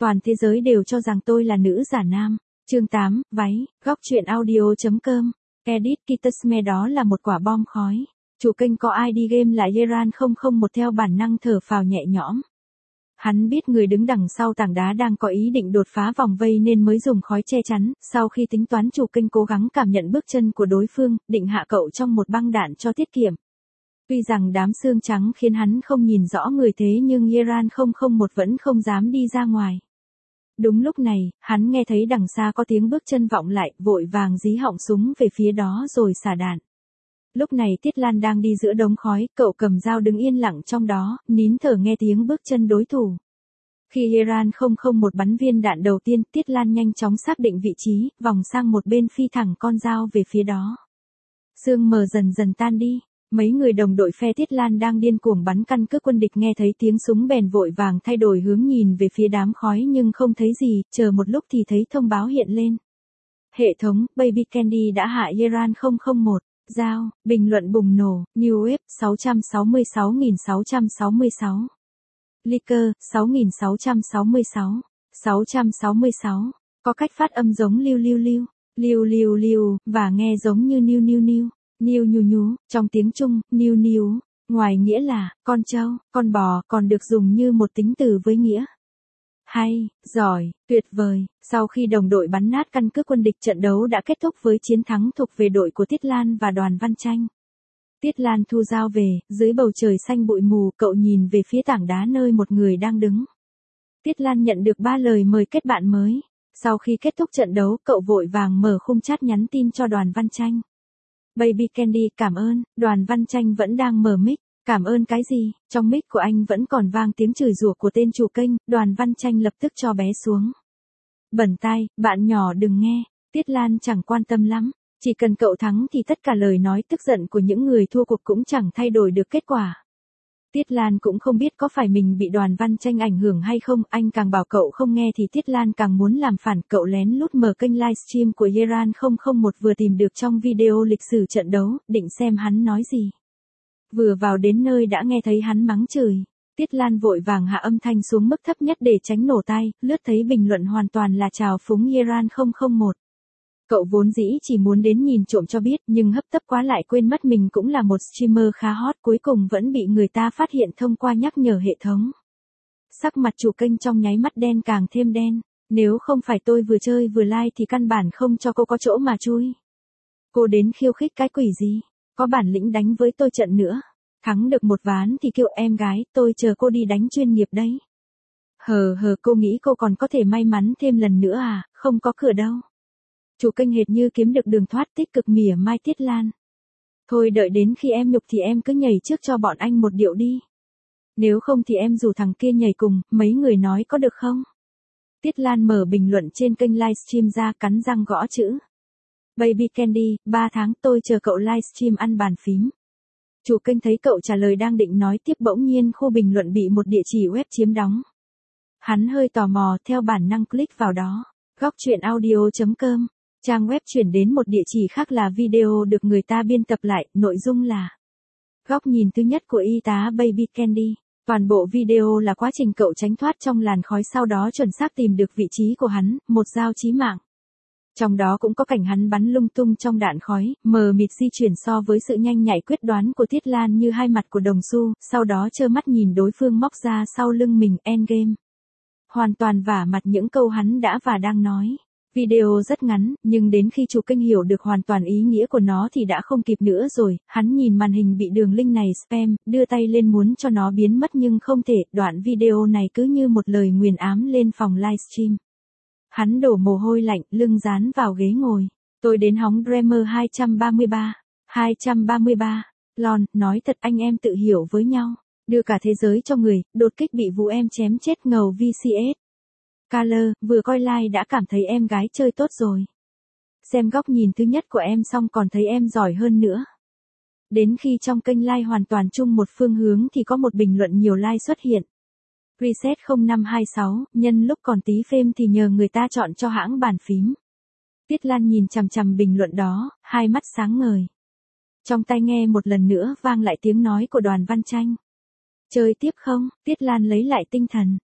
Toàn thế giới đều cho rằng tôi là nữ giả nam. Chương 8, váy, góc truyện audio.com. Edit Kitasme đó là một quả bom khói. Chủ kênh có ID game là Yeran001 theo bản năng thở phào nhẹ nhõm. Hắn biết người đứng đằng sau tảng đá đang có ý định đột phá vòng vây nên mới dùng khói che chắn, sau khi tính toán chủ kênh cố gắng cảm nhận bước chân của đối phương, định hạ cậu trong một băng đạn cho tiết kiệm. Tuy rằng đám xương trắng khiến hắn không nhìn rõ người thế nhưng Yeran001 vẫn không dám đi ra ngoài. Đúng lúc này, hắn nghe thấy đằng xa có tiếng bước chân vọng lại, vội vàng dí họng súng về phía đó rồi xả đạn. Lúc này Tiết Lan đang đi giữa đống khói, cậu cầm dao đứng yên lặng trong đó, nín thở nghe tiếng bước chân đối thủ. Khi Yeran001 bắn viên đạn đầu tiên, Tiết Lan nhanh chóng xác định vị trí, vòng sang một bên phi thẳng con dao về phía đó. Sương mờ dần dần tan đi. Mấy người đồng đội phe Tiết Lan đang điên cuồng bắn căn cứ quân địch nghe thấy tiếng súng bèn vội vàng thay đổi hướng nhìn về phía đám khói nhưng không thấy gì, chờ một lúc thì thấy thông báo hiện lên. Hệ thống, Baby Candy đã hạ Yeran001, giao, bình luận bùng nổ, New Wave, 666.666. Licker, 6.666. 666. Có cách phát âm giống lưu, và nghe giống như niu, nhú, trong tiếng Trung, niu, ngoài nghĩa là, con trâu, con bò, còn được dùng như một tính từ với nghĩa. Hay, giỏi, tuyệt vời, sau khi đồng đội bắn nát căn cứ quân địch trận đấu đã kết thúc với chiến thắng thuộc về đội của Tiết Lan và Đoàn Văn Tranh. Tiết Lan thu dao về, dưới bầu trời xanh bụi mù cậu nhìn về phía tảng đá nơi một người đang đứng. Tiết Lan nhận được 3 lời mời kết bạn mới. Sau khi kết thúc trận đấu cậu vội vàng mở khung chat nhắn tin cho Đoàn Văn Tranh. Baby Candy, cảm ơn. Đoàn Văn Tranh vẫn đang mở mic. Cảm ơn cái gì? Trong mic của anh vẫn còn vang tiếng chửi rủa của tên chủ kênh. Đoàn Văn Tranh lập tức cho bé xuống. Bẩn tai, bạn nhỏ đừng nghe. Tiết Lan chẳng quan tâm lắm. Chỉ cần cậu thắng thì tất cả lời nói tức giận của những người thua cuộc cũng chẳng thay đổi được kết quả. Tiết Lan cũng không biết có phải mình bị Đoàn Văn Tranh ảnh hưởng hay không, anh càng bảo cậu không nghe thì Tiết Lan càng muốn làm phản, cậu lén lút mở kênh livestream của Yeran001 vừa tìm được trong video lịch sử trận đấu, định xem hắn nói gì. Vừa vào đến nơi đã nghe thấy hắn mắng chửi. Tiết Lan vội vàng hạ âm thanh xuống mức thấp nhất để tránh nổ tai, lướt thấy bình luận hoàn toàn là chào phúng Yeran001. Cậu vốn dĩ chỉ muốn đến nhìn trộm cho biết nhưng hấp tấp quá lại quên mất mình cũng là một streamer khá hot, cuối cùng vẫn bị người ta phát hiện thông qua nhắc nhở hệ thống. Sắc mặt chủ kênh trong nháy mắt đen càng thêm đen. Nếu không phải tôi vừa chơi vừa like thì căn bản không cho cô có chỗ mà chui. Cô đến khiêu khích cái quỷ gì? Có bản lĩnh đánh với tôi trận nữa. Thắng được một ván thì kêu em gái, tôi chờ cô đi đánh chuyên nghiệp đấy. Cô nghĩ cô còn có thể may mắn thêm lần nữa à, không có cửa đâu. Chủ kênh hệt như kiếm được đường thoát, tích cực mỉa mai Tiết Lan. Thôi đợi đến khi em nhục thì em cứ nhảy trước cho bọn anh một điệu đi. Nếu không thì em rủ thằng kia nhảy cùng, mấy người nói có được không? Tiết Lan mở bình luận trên kênh livestream ra, cắn răng gõ chữ. Baby Candy, 3 tháng tôi chờ cậu livestream ăn bàn phím. Chủ kênh thấy cậu trả lời đang định nói tiếp bỗng nhiên khu bình luận bị một địa chỉ web chiếm đóng. Hắn hơi tò mò theo bản năng click vào đó. Góc truyện audio.com. Trang web chuyển đến một địa chỉ khác là video được người ta biên tập lại, nội dung là góc nhìn thứ nhất của y tá Baby Candy. Toàn bộ video là quá trình cậu tránh thoát trong làn khói sau đó chuẩn xác tìm được vị trí của hắn, một dao chí mạng. Trong đó cũng có cảnh hắn bắn lung tung trong đạn khói, mờ mịt di chuyển so với sự nhanh nhạy quyết đoán của Tiết Lan như hai mặt của đồng xu, sau đó trơ mắt nhìn đối phương móc ra sau lưng mình endgame. Hoàn toàn vả mặt những câu hắn đã và đang nói. Video rất ngắn, nhưng đến khi chủ kênh hiểu được hoàn toàn ý nghĩa của nó thì đã không kịp nữa rồi, hắn nhìn màn hình bị đường link này spam, đưa tay lên muốn cho nó biến mất nhưng không thể, đoạn video này cứ như một lời nguyền ám lên phòng livestream. Hắn đổ mồ hôi lạnh, lưng dán vào ghế ngồi. Tôi đến hóng Dreamer 233. 233. Lon, nói thật anh em tự hiểu với nhau. Đưa cả thế giới cho người, đột kích bị vụ em chém chết ngầu VCS. Color, vừa coi like đã cảm thấy em gái chơi tốt rồi. Xem góc nhìn thứ nhất của em xong còn thấy em giỏi hơn nữa. Đến khi trong kênh like hoàn toàn chung một phương hướng thì có một bình luận nhiều like xuất hiện. Reset 0526, nhân lúc còn tí phêm thì nhờ người ta chọn cho hãng bàn phím. Tiết Lan nhìn chằm chằm bình luận đó, hai mắt sáng ngời. Trong tai nghe một lần nữa vang lại tiếng nói của Đoàn Văn Tranh. Chơi tiếp không? Tiết Lan lấy lại tinh thần.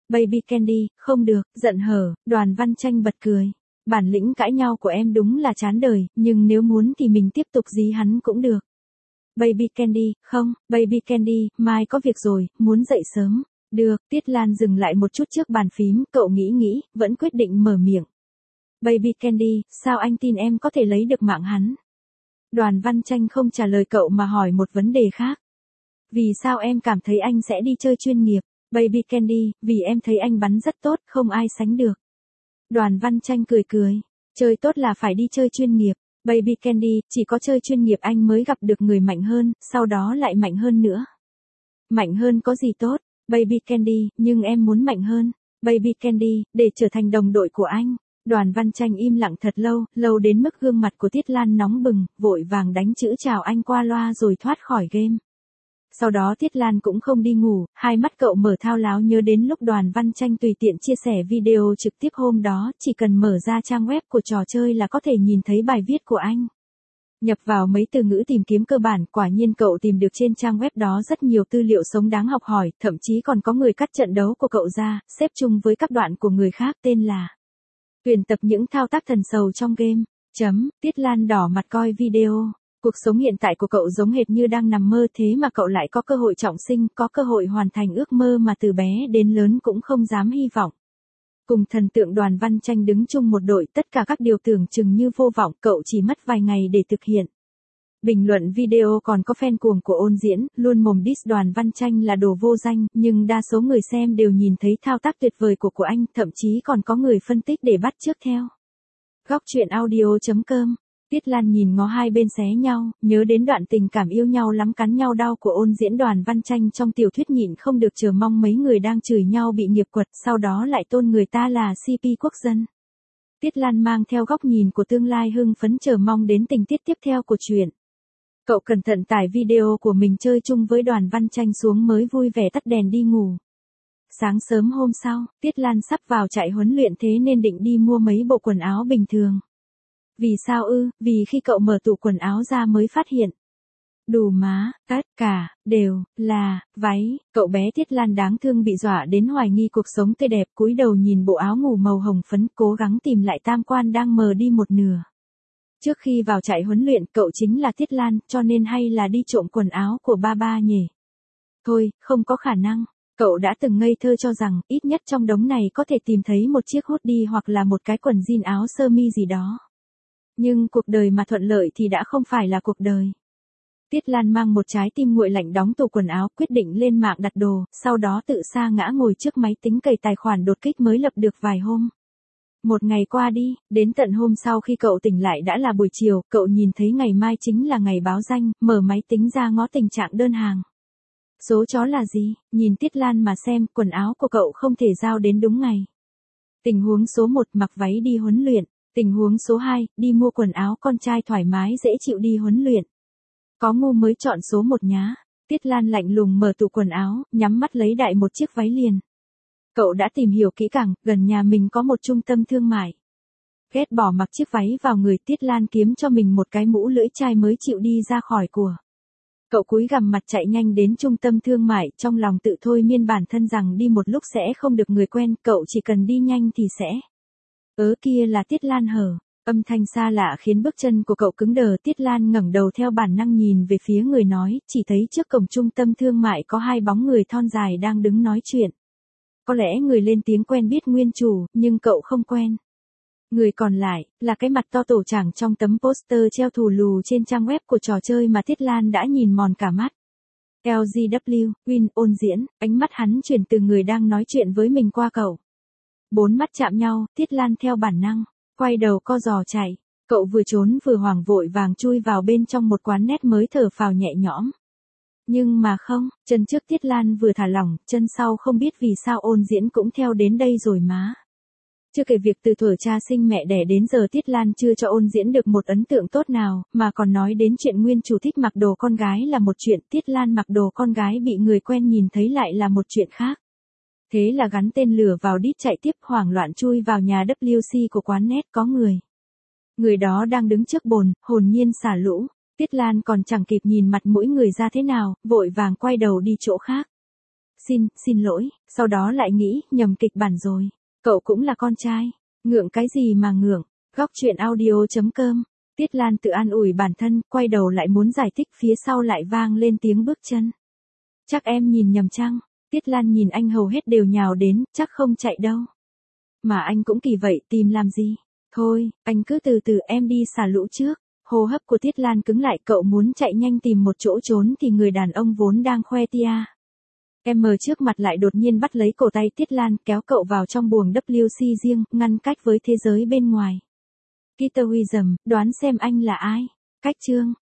Baby Candy, không được, giận hở, Đoàn Văn Tranh bật cười. Bản lĩnh cãi nhau của em đúng là chán đời, nhưng nếu muốn thì mình tiếp tục dí hắn cũng được. Baby Candy, không, Baby Candy, mai có việc rồi, muốn dậy sớm. Được, Tiết Lan dừng lại một chút trước bàn phím, cậu nghĩ, vẫn quyết định mở miệng. Baby Candy, sao anh tin em có thể lấy được mạng hắn? Đoàn Văn Tranh không trả lời cậu mà hỏi một vấn đề khác. Vì sao em cảm thấy anh sẽ đi chơi chuyên nghiệp? Baby Candy, vì em thấy anh bắn rất tốt, không ai sánh được. Đoàn Văn Tranh cười. Chơi tốt là phải đi chơi chuyên nghiệp. Baby Candy, chỉ có chơi chuyên nghiệp anh mới gặp được người mạnh hơn, sau đó lại mạnh hơn nữa. Mạnh hơn có gì tốt? Baby Candy, nhưng em muốn mạnh hơn. Baby Candy, để trở thành đồng đội của anh. Đoàn Văn Tranh im lặng thật lâu đến mức gương mặt của Tiết Lan nóng bừng, vội vàng đánh chữ chào anh qua loa rồi thoát khỏi game. Sau đó Tiết Lan cũng không đi ngủ, hai mắt cậu mở thao láo nhớ đến lúc Đoàn Văn Tranh tùy tiện chia sẻ video trực tiếp hôm đó, chỉ cần mở ra trang web của trò chơi là có thể nhìn thấy bài viết của anh. Nhập vào mấy từ ngữ tìm kiếm cơ bản, quả nhiên cậu tìm được trên trang web đó rất nhiều tư liệu sống đáng học hỏi, thậm chí còn có người cắt trận đấu của cậu ra, xếp chung với các đoạn của người khác tên là tuyển tập những thao tác thần sầu trong game. Tiết Lan đỏ mặt coi video. Cuộc sống hiện tại của cậu giống hệt như đang nằm mơ, thế mà cậu lại có cơ hội trọng sinh, có cơ hội hoàn thành ước mơ mà từ bé đến lớn cũng không dám hy vọng. Cùng thần tượng Đoàn Văn Tranh đứng chung một đội, tất cả các điều tưởng chừng như vô vọng, cậu chỉ mất vài ngày để thực hiện. Bình luận video còn có fan cuồng của Ôn Diễn, luôn mồm diss Đoàn Văn Tranh là đồ vô danh, nhưng đa số người xem đều nhìn thấy thao tác tuyệt vời của anh, thậm chí còn có người phân tích để bắt chước theo. Góc truyện audio.com. Tiết Lan nhìn ngó hai bên xé nhau, nhớ đến đoạn tình cảm yêu nhau lắm cắn nhau đau của Ôn Diễn Đoàn Văn Tranh trong tiểu thuyết, nhịn không được chờ mong mấy người đang chửi nhau bị nghiệp quật, sau đó lại tôn người ta là CP quốc dân. Tiết Lan mang theo góc nhìn của tương lai hưng phấn chờ mong đến tình tiết tiếp theo của chuyện. Cậu cẩn thận tải video của mình chơi chung với Đoàn Văn Tranh xuống mới vui vẻ tắt đèn đi ngủ. Sáng sớm hôm sau, Tiết Lan sắp vào trại huấn luyện thế nên định đi mua mấy bộ quần áo bình thường. Vì sao ư? Vì khi cậu mở tủ quần áo ra mới phát hiện. Đủ má, tất cả, đều, là, váy, cậu bé Tiết Lan đáng thương bị dọa đến hoài nghi cuộc sống tươi đẹp, cúi đầu nhìn bộ áo ngủ màu hồng phấn, cố gắng tìm lại tam quan đang mờ đi một nửa. Trước khi vào trại huấn luyện, cậu chính là Tiết Lan, cho nên hay là đi trộm quần áo của ba nhỉ? Thôi, không có khả năng. Cậu đã từng ngây thơ cho rằng, ít nhất trong đống này có thể tìm thấy một chiếc hoodie hoặc là một cái quần jean áo sơ mi gì đó. Nhưng cuộc đời mà thuận lợi thì đã không phải là cuộc đời. Tiết Lan mang một trái tim nguội lạnh đóng tủ quần áo, quyết định lên mạng đặt đồ, sau đó tự sa ngã ngồi trước máy tính cày tài khoản đột kích mới lập được vài hôm. Một ngày qua đi, đến tận hôm sau khi cậu tỉnh lại đã là buổi chiều, cậu nhìn thấy ngày mai chính là ngày báo danh, mở máy tính ra ngó tình trạng đơn hàng. Số chó là gì? Nhìn Tiết Lan mà xem, quần áo của cậu không thể giao đến đúng ngày. Tình huống số 1, mặc váy đi huấn luyện. Tình huống số 2, đi mua quần áo con trai thoải mái dễ chịu đi huấn luyện. Có ngu mới chọn số 1 nhá. Tiết Lan lạnh lùng mở tủ quần áo, nhắm mắt lấy đại một chiếc váy liền. Cậu đã tìm hiểu kỹ càng, gần nhà mình có một trung tâm thương mại. Ghét bỏ mặc chiếc váy vào người, Tiết Lan kiếm cho mình một cái mũ lưỡi chai mới chịu đi ra khỏi của. Cậu cúi gằm mặt chạy nhanh đến trung tâm thương mại, trong lòng tự thôi miên bản thân rằng đi một lúc sẽ không được người quen, cậu chỉ cần đi nhanh thì sẽ. Kia là Tiết Lan hở. Âm thanh xa lạ khiến bước chân của cậu cứng đờ, Tiết Lan ngẩng đầu theo bản năng nhìn về phía người nói, chỉ thấy trước cổng trung tâm thương mại có hai bóng người thon dài đang đứng nói chuyện. Có lẽ người lên tiếng quen biết nguyên chủ, nhưng cậu không quen. Người còn lại, là cái mặt to tổ chảng trong tấm poster treo thù lù trên trang web của trò chơi mà Tiết Lan đã nhìn mòn cả mắt. LGW, Win, Ôn Diễn, ánh mắt hắn chuyển từ người đang nói chuyện với mình qua cậu. Bốn mắt chạm nhau, Tiết Lan theo bản năng, quay đầu co giò chạy. Cậu vừa trốn vừa hoảng vội vàng chui vào bên trong một quán net mới thở phào nhẹ nhõm. Nhưng mà không, chân trước Tiết Lan vừa thả lỏng, chân sau không biết vì sao Ôn Diễn cũng theo đến đây rồi má. Chưa kể việc từ thuở cha sinh mẹ đẻ đến giờ Tiết Lan chưa cho Ôn Diễn được một ấn tượng tốt nào, mà còn nói đến chuyện nguyên chủ thích mặc đồ con gái là một chuyện, Tiết Lan mặc đồ con gái bị người quen nhìn thấy lại là một chuyện khác. Thế là gắn tên lửa vào đít chạy tiếp, hoảng loạn chui vào nhà WC của quán net, có người. Người đó đang đứng trước bồn, hồn nhiên xả lũ. Tiết Lan còn chẳng kịp nhìn mặt mũi người ra thế nào, vội vàng quay đầu đi chỗ khác. Xin lỗi, sau đó lại nghĩ, nhầm kịch bản rồi. Cậu cũng là con trai. Ngượng cái gì mà ngượng. Góc truyện audio.com. Tiết Lan tự an ủi bản thân, quay đầu lại muốn giải thích, phía sau lại vang lên tiếng bước chân. Chắc em nhìn nhầm chăng? Tiết Lan nhìn anh hầu hết đều nhào đến, chắc không chạy đâu. Mà anh cũng kỳ vậy, tìm làm gì? Thôi, anh cứ từ từ, em đi xả lũ trước. Hô hấp của Tiết Lan cứng lại, cậu muốn chạy nhanh tìm một chỗ trốn thì người đàn ông vốn đang khoe tia. Em trước mặt lại đột nhiên bắt lấy cổ tay Tiết Lan, kéo cậu vào trong buồng WC riêng, ngăn cách với thế giới bên ngoài. Peter Wisdom, đoán xem anh là ai? Cách chương.